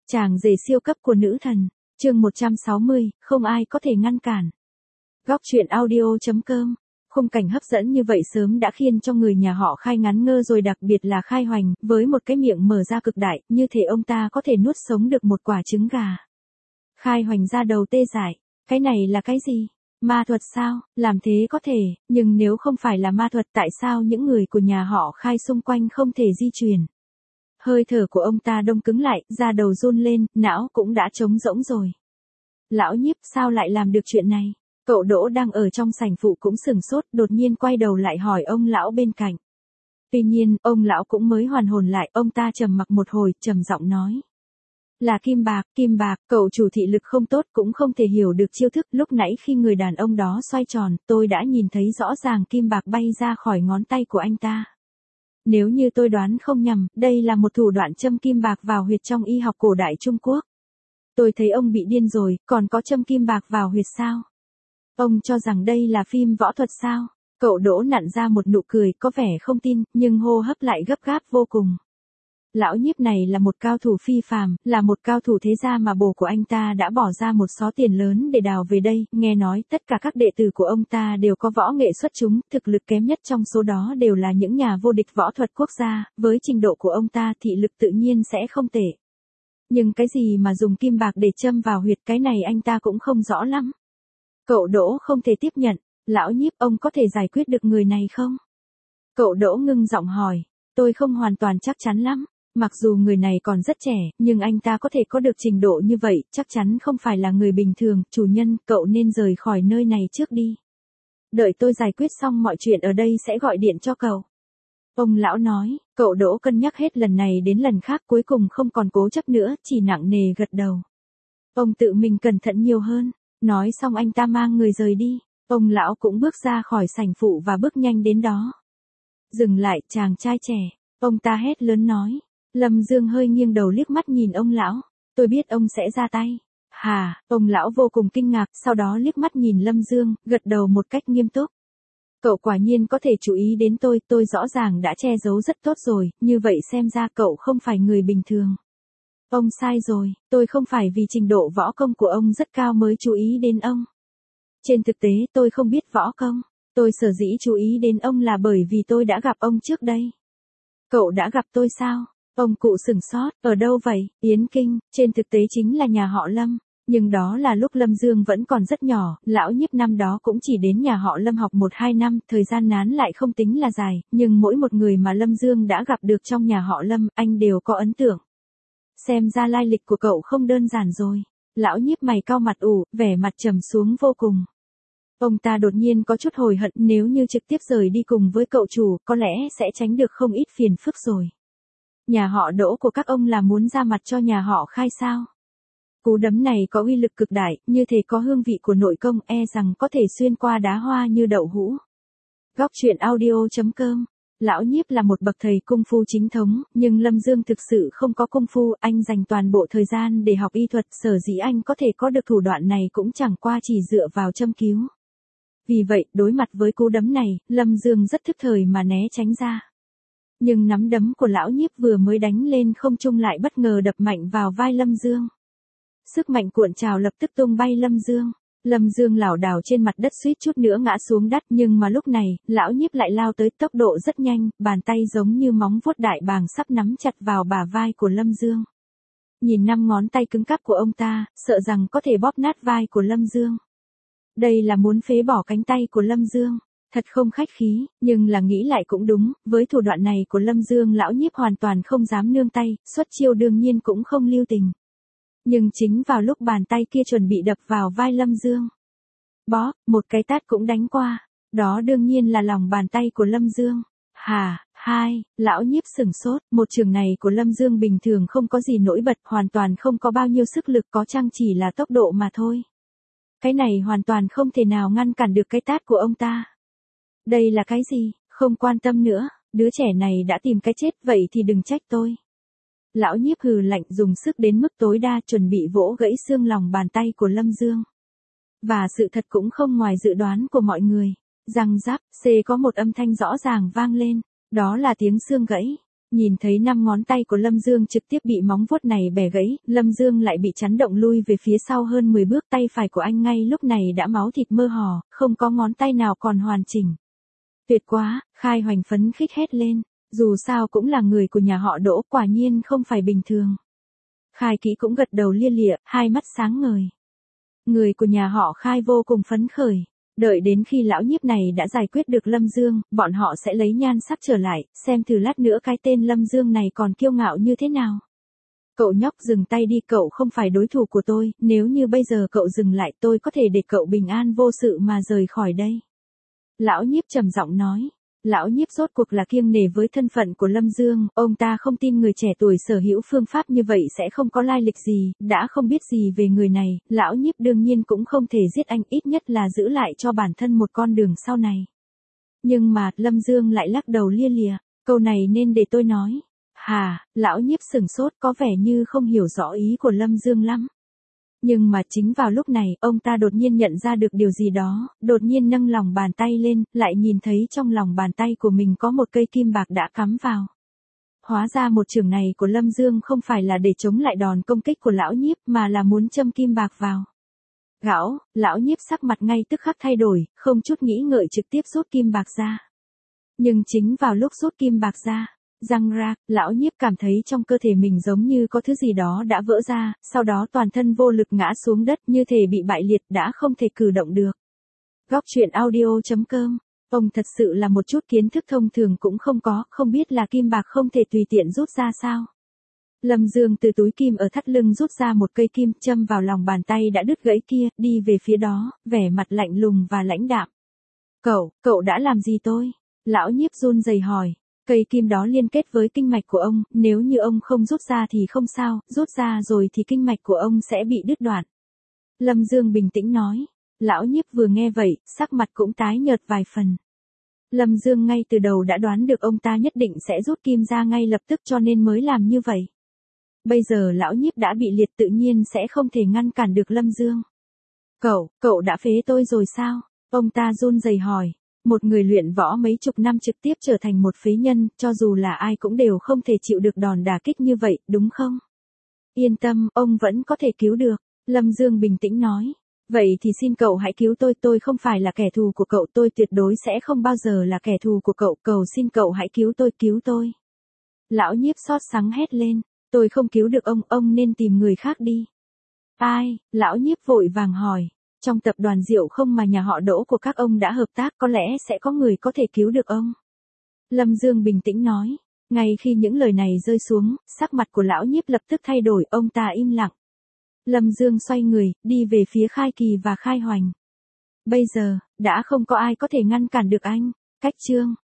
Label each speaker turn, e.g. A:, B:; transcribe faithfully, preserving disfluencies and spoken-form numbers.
A: Chàng rể siêu cấp của nữ thần, chương một trăm sáu mươi, không ai có thể ngăn cản. Góc truyện audio chấm com. Khung cảnh hấp dẫn như vậy sớm đã khiến cho người nhà họ Khai ngán ngơ rồi, đặc biệt là Khai Hoành, với một cái miệng mở ra cực đại, như thể ông ta có thể nuốt sống được một quả trứng gà. Khai Hoành ra đầu tê dại, cái này là cái gì? Ma thuật sao? Làm thế có thể, nhưng nếu không phải là ma thuật tại sao những người của nhà họ Khai xung quanh không thể di chuyển? Hơi thở của ông ta đông cứng lại, da đầu run lên, não cũng đã trống rỗng rồi. Lão Nhiếp sao lại làm được chuyện này? Cậu Đỗ đang ở trong sảnh phụ cũng sửng sốt, đột nhiên quay đầu lại hỏi ông lão bên cạnh. Tuy nhiên, ông lão cũng mới hoàn hồn lại, ông ta trầm mặc một hồi, trầm giọng nói. Là kim bạc, kim bạc, cậu chủ thị lực không tốt cũng không thể hiểu được chiêu thức, lúc nãy khi người đàn ông đó xoay tròn, tôi đã nhìn thấy rõ ràng kim bạc bay ra khỏi ngón tay của anh ta. Nếu như tôi đoán không nhầm, đây là một thủ đoạn châm kim bạc vào huyệt trong y học cổ đại Trung Quốc. Tôi thấy ông bị điên rồi, còn có châm kim bạc vào huyệt sao? Ông cho rằng đây là phim võ thuật sao? Cậu Đỗ nặn ra một nụ cười, có vẻ không tin, nhưng hô hấp lại gấp gáp vô cùng. Lão Nhiếp này là một cao thủ phi phàm, là một cao thủ thế gia mà bố của anh ta đã bỏ ra một số tiền lớn để đào về đây, nghe nói tất cả các đệ tử của ông ta đều có võ nghệ xuất chúng, thực lực kém nhất trong số đó đều là những nhà vô địch võ thuật quốc gia, với trình độ của ông ta thị lực tự nhiên sẽ không tệ. Nhưng cái gì mà dùng kim bạc để châm vào huyệt, cái này anh ta cũng không rõ lắm. Cậu Đỗ không thể tiếp nhận, Lão Nhiếp, ông có thể giải quyết được người này không? Cậu Đỗ ngưng giọng hỏi, tôi không hoàn toàn chắc chắn lắm. Mặc dù người này còn rất trẻ, nhưng anh ta có thể có được trình độ như vậy, chắc chắn không phải là người bình thường. Chủ nhân, cậu nên rời khỏi nơi này trước đi. Đợi tôi giải quyết xong mọi chuyện ở đây sẽ gọi điện cho cậu. Ông lão nói, cậu Đỗ cân nhắc hết lần này đến lần khác, cuối cùng không còn cố chấp nữa, chỉ nặng nề gật đầu. Ông tự mình cẩn thận nhiều hơn. Nói xong anh ta mang người rời đi. Ông lão cũng bước ra khỏi sảnh phụ và bước nhanh đến đó. Dừng lại, chàng trai trẻ. Ông ta hét lớn nói. Lâm Dương hơi nghiêng đầu liếc mắt nhìn ông lão. Tôi biết ông sẽ ra tay. Hà, ông lão vô cùng kinh ngạc, sau đó liếc mắt nhìn Lâm Dương, gật đầu một cách nghiêm túc. Cậu quả nhiên có thể chú ý đến tôi, tôi rõ ràng đã che giấu rất tốt rồi, như vậy xem ra cậu không phải người bình thường. Ông sai rồi, tôi không phải vì trình độ võ công của ông rất cao mới chú ý đến ông. Trên thực tế tôi không biết võ công, tôi sở dĩ chú ý đến ông là bởi vì tôi đã gặp ông trước đây. Cậu đã gặp tôi sao? Ông cụ sửng sốt, ở đâu vậy? Yến Kinh, trên thực tế chính là nhà họ Lâm, nhưng đó là lúc Lâm Dương vẫn còn rất nhỏ, Lão Nhiếp năm đó cũng chỉ đến nhà họ Lâm học một hai năm, thời gian nán lại không tính là dài, nhưng mỗi một người mà Lâm Dương đã gặp được trong nhà họ Lâm, anh đều có ấn tượng. Xem ra lai lịch của cậu không đơn giản rồi. Lão Nhiếp mày cau mặt ủ, vẻ mặt trầm xuống vô cùng. Ông ta đột nhiên có chút hối hận, nếu như trực tiếp rời đi cùng với cậu chủ, có lẽ sẽ tránh được không ít phiền phức rồi. Nhà họ Đỗ của các ông là muốn ra mặt cho nhà họ Khai sao? Cú đấm này có uy lực cực đại, như thể có hương vị của nội công, e rằng có thể xuyên qua đá hoa như đậu hũ. Góc truyện audio chấm com. Lão Nhiếp là một bậc thầy cung phu chính thống, nhưng Lâm Dương thực sự không có cung phu, anh dành toàn bộ thời gian để học y thuật, sở dĩ anh có thể có được thủ đoạn này cũng chẳng qua chỉ dựa vào châm cứu. Vì vậy, đối mặt với cú đấm này, Lâm Dương rất thức thời mà né tránh ra. Nhưng nắm đấm của Lão Nhiếp vừa mới đánh lên không trung lại bất ngờ đập mạnh vào vai Lâm Dương. Sức mạnh cuộn trào lập tức tung bay Lâm Dương. Lâm Dương lảo đảo trên mặt đất suýt chút nữa ngã xuống đất, nhưng mà lúc này, Lão Nhiếp lại lao tới tốc độ rất nhanh, bàn tay giống như móng vuốt đại bàng sắp nắm chặt vào bả vai của Lâm Dương. Nhìn năm ngón tay cứng cáp của ông ta, sợ rằng có thể bóp nát vai của Lâm Dương. Đây là muốn phế bỏ cánh tay của Lâm Dương. Thật không khách khí, nhưng là nghĩ lại cũng đúng, với thủ đoạn này của Lâm Dương Lão Nhiếp hoàn toàn không dám nương tay, xuất chiêu đương nhiên cũng không lưu tình. Nhưng chính vào lúc bàn tay kia chuẩn bị đập vào vai Lâm Dương. Bó, một cái tát cũng đánh qua. Đó đương nhiên là lòng bàn tay của Lâm Dương. Hà, hai, Lão Nhiếp sửng sốt, một trường này của Lâm Dương bình thường không có gì nổi bật, hoàn toàn không có bao nhiêu sức lực, có chăng chỉ là tốc độ mà thôi. Cái này hoàn toàn không thể nào ngăn cản được cái tát của ông ta. Đây là cái gì? Không quan tâm nữa, đứa trẻ này đã tìm cái chết, vậy thì đừng trách tôi. Lão Nhiếp hừ lạnh, dùng sức đến mức tối đa, chuẩn bị vỗ gãy xương lòng bàn tay của Lâm Dương. Và sự thật cũng không ngoài dự đoán của mọi người. Răng rác, xê có một âm thanh rõ ràng vang lên, đó là tiếng xương gãy. Nhìn thấy năm ngón tay của Lâm Dương trực tiếp bị móng vuốt này bẻ gãy, Lâm Dương lại bị chấn động lui về phía sau hơn mười bước, tay phải của anh ngay lúc này đã máu thịt mơ hồ, không có ngón tay nào còn hoàn chỉnh. Tuyệt quá, Khai Hoành phấn khích hét lên, dù sao cũng là người của nhà họ Đỗ, quả nhiên không phải bình thường. Khai Kỹ cũng gật đầu lia lịa, hai mắt sáng ngời. Người của nhà họ Khai vô cùng phấn khởi. Đợi đến khi lão nhiếp này đã giải quyết được Lâm Dương, bọn họ sẽ lấy nhan sắc trở lại, xem thử lát nữa cái tên Lâm Dương này còn kiêu ngạo như thế nào. Cậu nhóc dừng tay đi, cậu không phải đối thủ của tôi, nếu như bây giờ cậu dừng lại tôi có thể để cậu bình an vô sự mà rời khỏi đây. Lão nhiếp trầm giọng nói. Lão nhiếp rốt cuộc là kiêng nể với thân phận của Lâm Dương, ông ta không tin người trẻ tuổi sở hữu phương pháp như vậy sẽ không có lai lịch gì, đã không biết gì về người này, lão nhiếp đương nhiên cũng không thể giết anh, ít nhất là giữ lại cho bản thân một con đường sau này. Nhưng mà, Lâm Dương lại lắc đầu lia lịa, câu này nên để tôi nói. Hà, lão nhiếp sửng sốt, có vẻ như không hiểu rõ ý của Lâm Dương lắm. Nhưng mà chính vào lúc này, ông ta đột nhiên nhận ra được điều gì đó, đột nhiên nâng lòng bàn tay lên, lại nhìn thấy trong lòng bàn tay của mình có một cây kim bạc đã cắm vào. Hóa ra một chưởng này của Lâm Dương không phải là để chống lại đòn công kích của lão nhiếp, mà là muốn châm kim bạc vào. Gạo, lão nhiếp sắc mặt ngay tức khắc thay đổi, không chút nghĩ ngợi trực tiếp rút kim bạc ra. Nhưng chính vào lúc rút kim bạc ra, răng rạc, lão nhiếp cảm thấy trong cơ thể mình giống như có thứ gì đó đã vỡ ra, sau đó toàn thân vô lực ngã xuống đất như thể bị bại liệt, đã không thể cử động được. Góc truyện audio chấm com, ông thật sự là một chút kiến thức thông thường cũng không có, không biết là kim bạc không thể tùy tiện rút ra sao. Lâm Dương từ túi kim ở thắt lưng rút ra một cây kim, châm vào lòng bàn tay đã đứt gãy kia, đi về phía đó, vẻ mặt lạnh lùng và lãnh đạm. Cậu, cậu đã làm gì tôi? Lão nhiếp run rẩy hỏi. Cây kim đó liên kết với kinh mạch của ông, nếu như ông không rút ra thì không sao, rút ra rồi thì kinh mạch của ông sẽ bị đứt đoạn. Lâm Dương bình tĩnh nói. Lão nhiếp vừa nghe vậy, sắc mặt cũng tái nhợt vài phần. Lâm Dương ngay từ đầu đã đoán được ông ta nhất định sẽ rút kim ra ngay lập tức cho nên mới làm như vậy. Bây giờ lão nhiếp đã bị liệt tự nhiên sẽ không thể ngăn cản được Lâm Dương. Cậu, cậu đã phế tôi rồi sao? Ông ta run rẩy hỏi. Một người luyện võ mấy chục năm trực tiếp trở thành một phế nhân, cho dù là ai cũng đều không thể chịu được đòn đả kích như vậy, đúng không? Yên tâm, ông vẫn có thể cứu được. Lâm Dương bình tĩnh nói. Vậy thì xin cậu hãy cứu tôi, tôi không phải là kẻ thù của cậu, tôi tuyệt đối sẽ không bao giờ là kẻ thù của cậu, cầu xin cậu hãy cứu tôi, cứu tôi. Lão nhiếp xót sắng hét lên, tôi không cứu được ông, ông nên tìm người khác đi. Ai? Lão nhiếp vội vàng hỏi. Trong tập đoàn rượu không mà nhà họ Đỗ của các ông đã hợp tác, có lẽ sẽ có người có thể cứu được ông. Lâm Dương bình tĩnh nói. Ngay khi những lời này rơi xuống, sắc mặt của lão nhiếp lập tức thay đổi, ông ta im lặng. Lâm Dương xoay người, đi về phía Khai Kỳ và Khai Hoành. Bây giờ, đã không có ai có thể ngăn cản được anh. Cách chương